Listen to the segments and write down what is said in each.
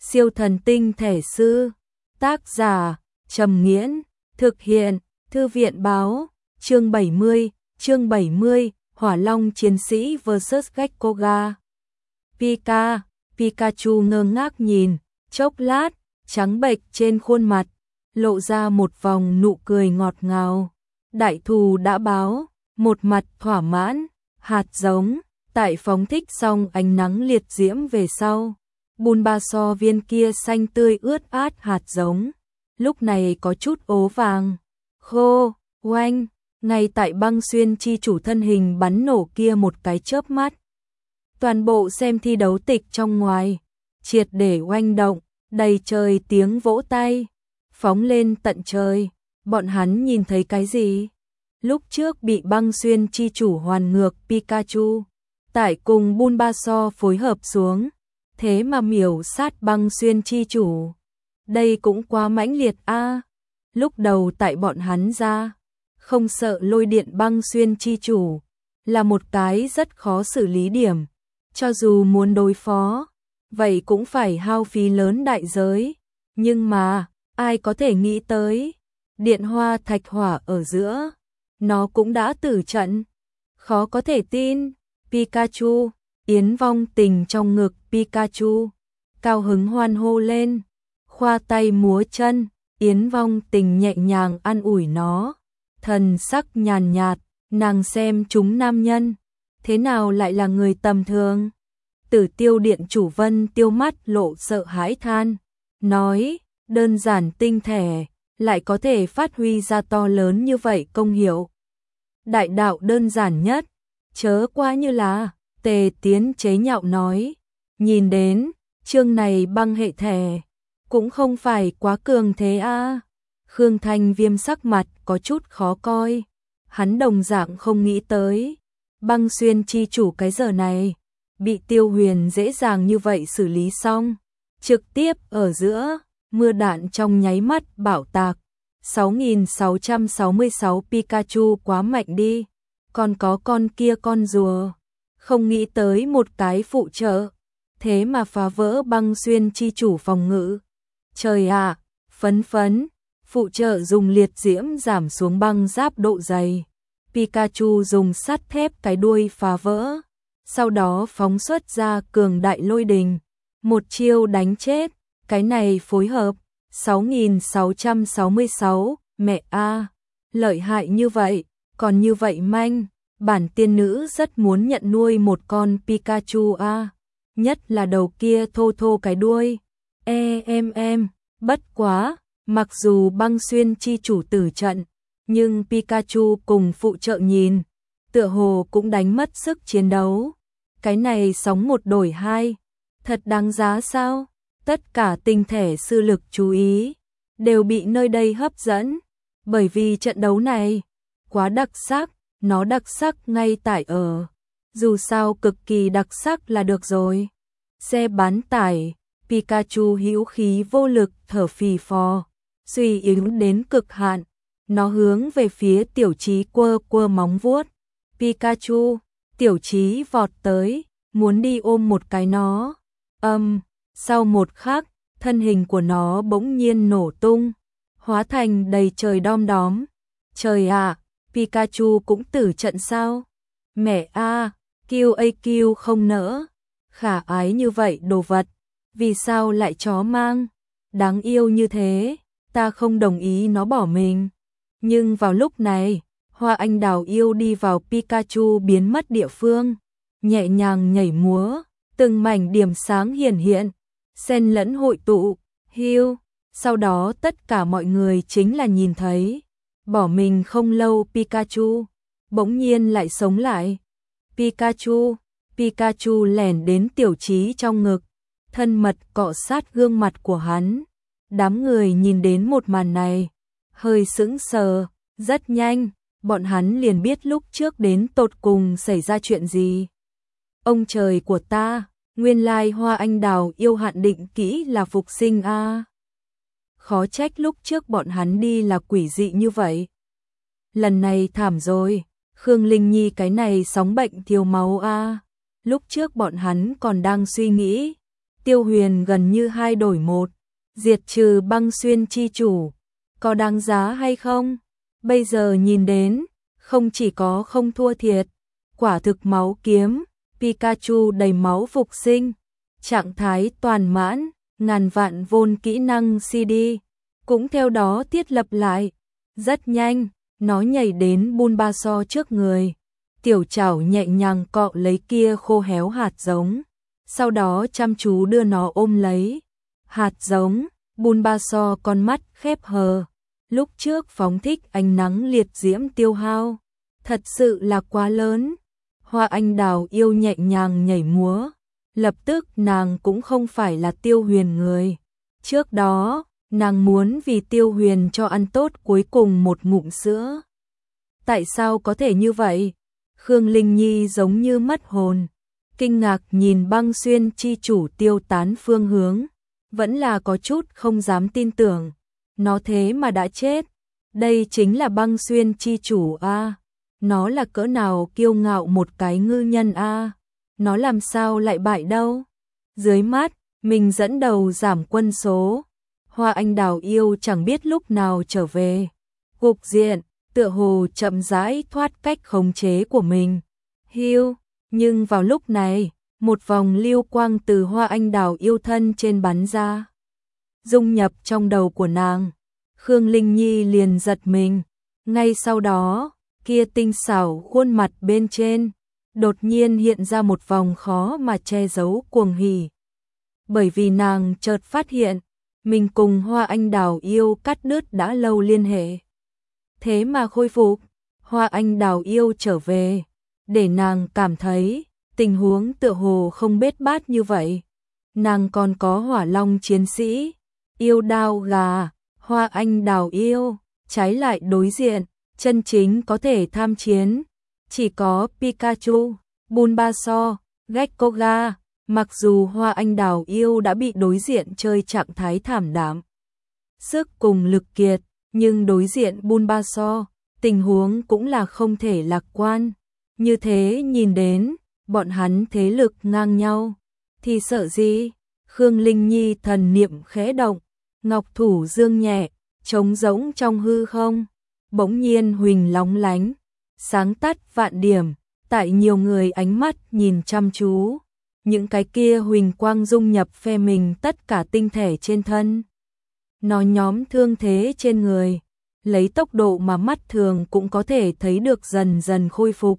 Siêu thần tinh thể sư. Tác giả Trầm Nghiễn. Thực hiện Thư viện báo. Chương 70, Hỏa Long chiến sĩ vs Gekkoga. Pikachu ngơ ngác nhìn, chốc lát, trắng bệch trên khuôn mặt, lộ ra một vòng nụ cười ngọt ngào. Đại thù đã báo, một mặt thỏa mãn, hạt giống, tại phóng thích xong ánh nắng liệt diễm về sau. Bulbasaur viên kia xanh tươi ướt át hạt giống, lúc này có chút ố vàng, khô, oanh, ngay tại băng xuyên chi chủ thân hình bắn nổ kia một cái chớp mắt. Toàn bộ xem thi đấu tịch trong ngoài, triệt để oanh động, đầy trời tiếng vỗ tay, phóng lên tận trời. Bọn hắn nhìn thấy cái gì? Lúc trước bị băng xuyên chi chủ hoàn ngược Pikachu, tại cùng Bulbasaur phối hợp xuống, thế mà miểu sát băng xuyên chi chủ. Đây cũng quá mãnh liệt a. Lúc đầu tại bọn hắn ra, không sợ lôi điện băng xuyên chi chủ, là một cái rất khó xử lý điểm. Cho dù muốn đối phó, vậy cũng phải hao phí lớn đại giới. Nhưng mà, ai có thể nghĩ tới, điện hoa thạch hỏa ở giữa, nó cũng đã tử trận. Khó có thể tin. Pikachu, Yến Vong Tình trong ngực Pikachu, cao hứng hoan hô lên, khoa tay múa chân. Yến Vong Tình nhẹ nhàng an ủi nó, thần sắc nhàn nhạt, nàng xem chúng nam nhân, thế nào lại là người tầm thường. Tử Tiêu Điện chủ Vân Tiêu mắt lộ sợ hãi than, nói, đơn giản tinh thể, lại có thể phát huy ra to lớn như vậy công hiệu. Đại đạo đơn giản nhất, chớ quá như là. Tề Tiến chế nhạo nói, nhìn đến, chương này băng hệ thể, cũng không phải quá cường thế a. Khương Thanh Viêm sắc mặt có chút khó coi, hắn đồng dạng không nghĩ tới, băng xuyên chi chủ cái giờ này, bị Tiêu Huyền dễ dàng như vậy xử lý xong, trực tiếp ở giữa, mưa đạn trong nháy mắt bạo tạc. 6666 Pikachu quá mạnh đi, còn có con kia con rùa, không nghĩ tới một cái phụ trợ, thế mà phá vỡ băng xuyên chi chủ phòng ngự. Trời ạ, phấn, phụ trợ dùng liệt diễm giảm xuống băng giáp độ dày. Pikachu dùng sắt thép cái đuôi phá vỡ, sau đó phóng xuất ra cường đại lôi đình, một chiêu đánh chết. Cái này phối hợp 6666, mẹ a, lợi hại như vậy, còn như vậy manh. Bản tiên nữ rất muốn nhận nuôi một con Pikachu a, nhất là đầu kia thô thô cái đuôi. Bất quá, mặc dù băng xuyên chi chủ tử trận, nhưng Pikachu cùng phụ trợ nhìn, tựa hồ cũng đánh mất sức chiến đấu. Cái này sóng một đổi hai, thật đáng giá sao? Tất cả tinh thể sư lực chú ý, đều bị nơi đây hấp dẫn, bởi vì trận đấu này, quá đặc sắc. Nó đặc sắc ngay tại ở, dù sao cực kỳ đặc sắc là được rồi. Xe bán tải, Pikachu hữu khí vô lực thở phì phò, suy yếu đến cực hạn, nó hướng về phía Tiểu Chí quơ móng vuốt. Pikachu, Tiểu Chí vọt tới, muốn đi ôm một cái nó. Sau một khắc, thân hình của nó bỗng nhiên nổ tung, hóa thành đầy trời đom đóm. Trời ạ! Pikachu cũng tử trận sao? Mẹ a, QAQ không nỡ. Khả ái như vậy đồ vật, vì sao lại chó mang? Đáng yêu như thế, ta không đồng ý nó bỏ mình. Nhưng vào lúc này, Hoa Anh Đào yêu đi vào Pikachu biến mất địa phương, nhẹ nhàng nhảy múa, từng mảnh điểm sáng hiển hiện, xen lẫn hội tụ, hiu. Sau đó tất cả mọi người chính là nhìn thấy, bỏ mình không lâu Pikachu, bỗng nhiên lại sống lại. Pikachu lẻn đến Tiểu Chí trong ngực, thân mật cọ sát gương mặt của hắn. Đám người nhìn đến một màn này, hơi sững sờ, rất nhanh, bọn hắn liền biết lúc trước đến tột cùng xảy ra chuyện gì. Ông trời của ta, nguyên lai Hoa Anh Đào yêu hạn định kỹ là phục sinh a. Khó trách lúc trước bọn hắn đi là quỷ dị như vậy. Lần này thảm rồi, Khương Linh Nhi cái này sóng bệnh thiếu máu a. Lúc trước bọn hắn còn đang suy nghĩ, Tiêu Huyền gần như 2 đổi 1, diệt trừ Băng Xuyên chi chủ, có đáng giá hay không? Bây giờ nhìn đến, không chỉ có không thua thiệt, quả thực máu kiếm, Pikachu đầy máu phục sinh, trạng thái toàn mãn, ngàn vạn vôn kỹ năng CD, cũng theo đó thiết lập lại. Rất nhanh, nó nhảy đến Bulbasaur trước người, tiểu chảo nhẹ nhàng cọ lấy kia khô héo hạt giống, sau đó chăm chú đưa nó ôm lấy. Hạt giống, Bulbasaur con mắt khép hờ, lúc trước phóng thích ánh nắng liệt diễm tiêu hao, thật sự là quá lớn. Hoa Anh Đào yêu nhẹ nhàng nhảy múa, lập tức nàng cũng không phải là Tiêu Huyền người. Trước đó, nàng muốn vì Tiêu Huyền cho ăn tốt cuối cùng một ngụm sữa. Tại sao có thể như vậy? Khương Linh Nhi giống như mất hồn, kinh ngạc nhìn Băng Xuyên chi chủ tiêu tán phương hướng, vẫn là có chút không dám tin tưởng. Nó thế mà đã chết, đây chính là Băng Xuyên chi chủ a. Nó là cỡ nào kiêu ngạo một cái ngư nhân a, nó làm sao lại bại đâu. Dưới mắt, mình dẫn đầu giảm quân số, Hoa Anh Đào yêu chẳng biết lúc nào trở về. Cục diện, tựa hồ chậm rãi thoát cách khống chế của mình. Hiu, nhưng vào lúc này, một vòng lưu quang từ Hoa Anh Đào yêu thân trên bắn ra, dung nhập trong đầu của nàng. Khương Linh Nhi liền giật mình, ngay sau đó, kia tinh xảo khuôn mặt bên trên, đột nhiên hiện ra một vòng khó mà che giấu cuồng hỉ. Bởi vì nàng chợt phát hiện, mình cùng Hoa Anh Đào yêu cắt đứt đã lâu liên hệ. Thế mà khôi phục, Hoa Anh Đào yêu trở về, để nàng cảm thấy tình huống tựa hồ không bết bát như vậy. Nàng còn có Hỏa Long chiến sĩ, yêu đao gà, Hoa Anh Đào yêu, trái lại đối diện, chân chính có thể tham chiến, chỉ có Pikachu, Bulbasaur, Gekkoga. Mặc dù Hoa Anh Đào yêu đã bị đối diện chơi trạng thái thảm đạm, sức cùng lực kiệt, nhưng đối diện Bulbasaur, tình huống cũng là không thể lạc quan. Như thế nhìn đến, bọn hắn thế lực ngang nhau, thì sợ gì? Khương Linh Nhi thần niệm khẽ động, ngọc thủ dương nhẹ, trống rỗng trong hư không, bỗng nhiên huỳnh lóng lánh, sáng tắt vạn điểm, tại nhiều người ánh mắt nhìn chăm chú. Những cái kia huỳnh quang dung nhập phe mình tất cả tinh thể trên thân. Nó nhóm thương thế trên người, lấy tốc độ mà mắt thường cũng có thể thấy được dần dần khôi phục.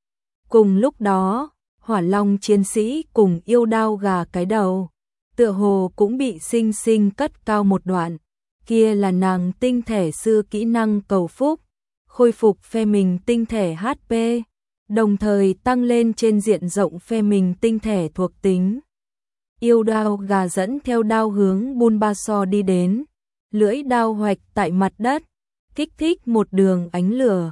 Cùng lúc đó, Hỏa Long chiến sĩ cùng yêu đao gà cái đầu, tựa hồ cũng bị sinh sinh cất cao một đoạn. Kia là nàng tinh thể sư kỹ năng cầu phúc, khôi phục phe mình tinh thể HP, đồng thời tăng lên trên diện rộng phe mình tinh thể thuộc tính. Yêu đao gà dẫn theo đao hướng Bulbasaur đi đến, lưỡi đao hoạch tại mặt đất, kích thích một đường ánh lửa.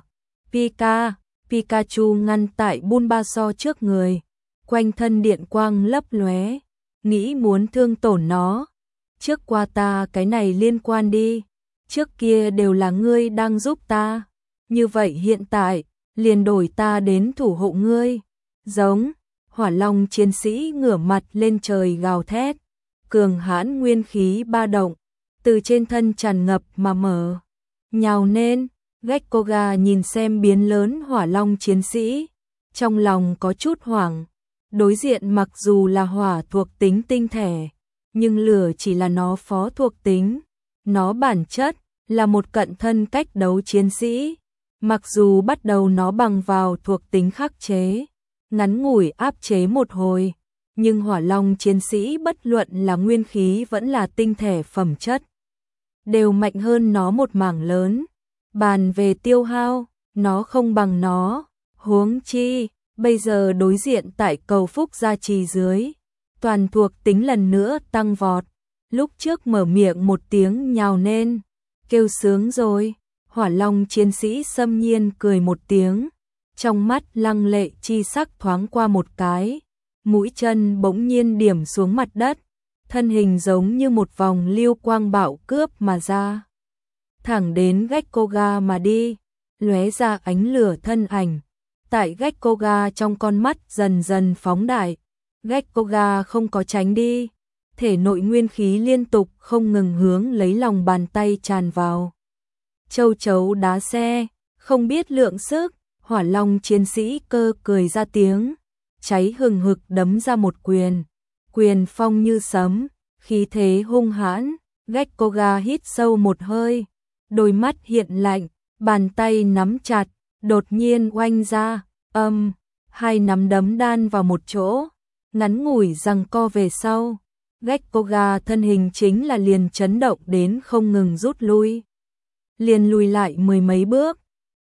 Pikachu ngăn tại Bulbasaur trước người, quanh thân điện quang lấp lóe, nghĩ muốn thương tổn nó. Trước qua ta cái này liên quan đi, trước kia đều là ngươi đang giúp ta, như vậy hiện tại, liền đổi ta đến thủ hộ ngươi. Giống, Hỏa Long chiến sĩ ngửa mặt lên trời gào thét, cường hãn nguyên khí ba động, từ trên thân tràn ngập mà mở. Nhào nên, Gekkoga nhìn xem biến lớn Hỏa Long chiến sĩ, trong lòng có chút hoảng. Đối diện mặc dù là hỏa thuộc tính tinh thể, nhưng lửa chỉ là nó phó thuộc tính. Nó bản chất là một cận thân cách đấu chiến sĩ. Mặc dù bắt đầu nó bằng vào thuộc tính khắc chế, ngắn ngủi áp chế một hồi, nhưng Hỏa Long chiến sĩ bất luận là nguyên khí vẫn là tinh thể phẩm chất, đều mạnh hơn nó một mảng lớn. Bàn về tiêu hao, nó không bằng nó, huống chi, bây giờ đối diện tại cầu phúc gia trì dưới, toàn thuộc tính lần nữa tăng vọt. Lúc trước mở miệng một tiếng nhào nên, kêu sướng rồi. Hỏa Long chiến sĩ xâm nhiên cười một tiếng, trong mắt lăng lệ chi sắc thoáng qua một cái, mũi chân bỗng nhiên điểm xuống mặt đất, thân hình giống như một vòng lưu quang bạo cướp mà ra, thẳng đến Gekkoga mà đi, lóe ra ánh lửa thân ảnh. Tại Gekkoga trong con mắt dần dần phóng đại, Gekkoga không có tránh đi, thể nội nguyên khí liên tục không ngừng hướng lấy lòng bàn tay tràn vào. Châu chấu đá xe, không biết lượng sức, Hỏa Long chiến sĩ cơ cười ra tiếng, cháy hừng hực đấm ra một quyền. Quyền phong như sấm, khí thế hung hãn, Gekkoga hít sâu một hơi, đôi mắt hiện lạnh, bàn tay nắm chặt, đột nhiên oanh ra, hai nắm đấm đan vào một chỗ, ngắn ngủi giằng co về sau. Gekkoga thân hình chính là liền chấn động đến không ngừng rút lui. Liền lùi lại mười mấy bước,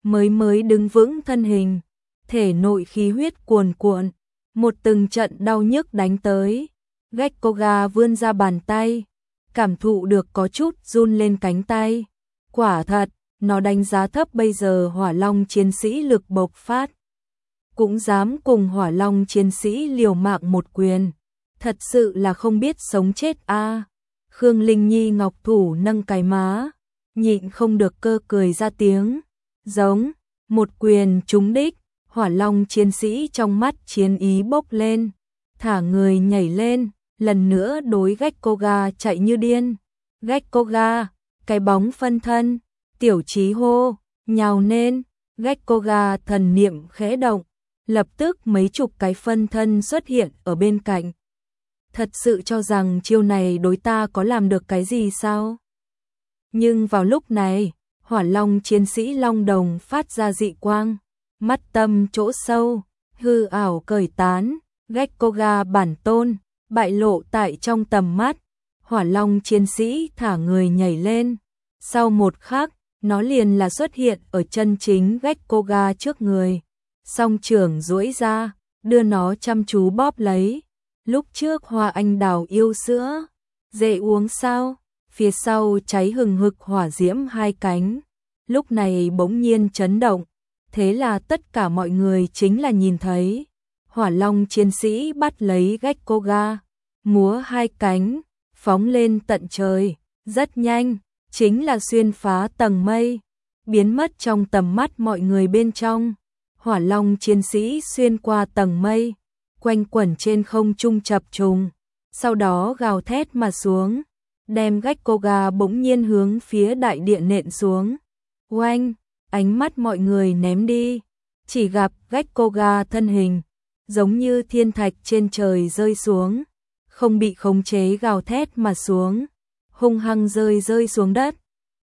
mới đứng vững thân hình, thể nội khí huyết cuồn cuộn, một từng trận đau nhức đánh tới. Gekkoga vươn ra bàn tay, cảm thụ được có chút run lên cánh tay. Quả thật, nó đánh giá thấp bây giờ Hỏa Long chiến sĩ lực bộc phát. Cũng dám cùng Hỏa Long chiến sĩ liều mạng một quyền. Thật sự là không biết sống chết a. Khương Linh Nhi ngọc thủ nâng cái má, nhịn không được cơ cười ra tiếng. Giống, một quyền trúng đích, Hỏa Long chiến sĩ trong mắt chiến ý bốc lên, thả người nhảy lên, lần nữa đối Gekkoga chạy như điên. Gekkoga, cái bóng phân thân, Tiểu Chí hô, nhào lên, Gekkoga thần niệm khẽ động, lập tức mấy chục cái phân thân xuất hiện ở bên cạnh. Thật sự cho rằng chiêu này đối ta có làm được cái gì sao? Nhưng vào lúc này, Hỏa Long chiến sĩ Long Đồng phát ra dị quang, mắt tâm chỗ sâu, hư ảo cởi tán, Gekkoga bản tôn, bại lộ tại trong tầm mắt. Hỏa Long chiến sĩ thả người nhảy lên, sau một khắc, nó liền là xuất hiện ở chân chính Gekkoga trước người. Song trưởng duỗi ra, đưa nó chăm chú bóp lấy. Lúc trước hoa anh đào yêu sữa, dễ uống sao? Phía sau cháy hừng hực hỏa diễm hai cánh, lúc này bỗng nhiên chấn động, thế là tất cả mọi người chính là nhìn thấy. Hỏa Long chiến sĩ bắt lấy Gekkoga, múa hai cánh, phóng lên tận trời, rất nhanh, chính là xuyên phá tầng mây, biến mất trong tầm mắt mọi người bên trong. Hỏa Long chiến sĩ xuyên qua tầng mây, quanh quẩn trên không trung chập trùng, sau đó gào thét mà xuống, đem Gekkoga bỗng nhiên hướng phía đại địa nện xuống. Oanh, ánh mắt mọi người ném đi, chỉ gặp Gekkoga thân hình, giống như thiên thạch trên trời rơi xuống, không bị khống chế gào thét mà xuống, hung hăng rơi xuống đất.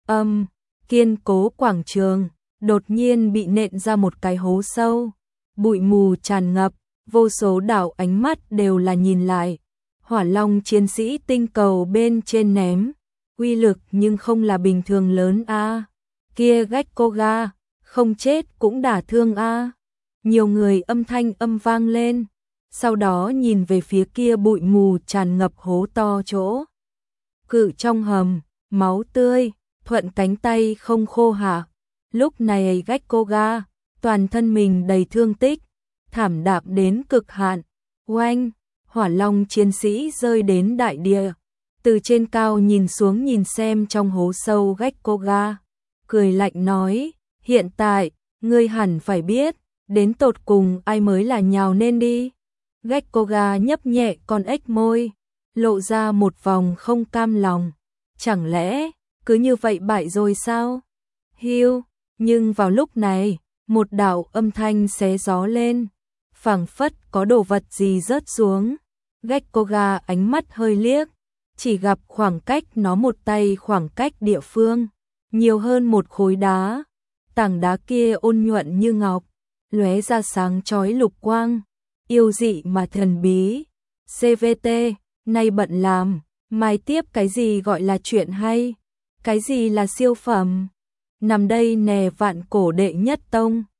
Kiên cố quảng trường, đột nhiên bị nện ra một cái hố sâu, bụi mù tràn ngập, vô số đảo ánh mắt đều là nhìn lại. Hỏa Long chiến sĩ tinh cầu bên trên ném, uy lực nhưng không là bình thường lớn a. Kia Gekkoga, không chết cũng đả thương a. Nhiều người âm thanh vang lên, sau đó nhìn về phía kia bụi mù tràn ngập hố to chỗ. Cự trong hầm, máu tươi, thuận cánh tay không khô hạ. Lúc này Gekkoga, toàn thân mình đầy thương tích, thảm đạm đến cực hạn. Oanh, Hỏa Long chiến sĩ rơi đến đại địa, từ trên cao nhìn xuống nhìn xem trong hố sâu Gekkoga, cười lạnh nói, hiện tại, ngươi hẳn phải biết, đến tột cùng ai mới là nhào nên đi. Gekkoga nhấp nhẹ con ếch môi, lộ ra một vòng không cam lòng, chẳng lẽ, cứ như vậy bại rồi sao? Hiu, nhưng vào lúc này, một đạo âm thanh xé gió lên, phảng phất có đồ vật gì rớt xuống. Gekkoga ánh mắt hơi liếc, chỉ gặp khoảng cách nó một tay khoảng cách địa phương, nhiều hơn một khối đá. Tảng đá kia ôn nhuận như ngọc, lóe ra sáng chói lục quang, yêu dị mà thần bí. CVT, nay bận làm, mai tiếp cái gì gọi là chuyện hay, cái gì là siêu phẩm. Nằm đây nè vạn cổ đệ nhất tông.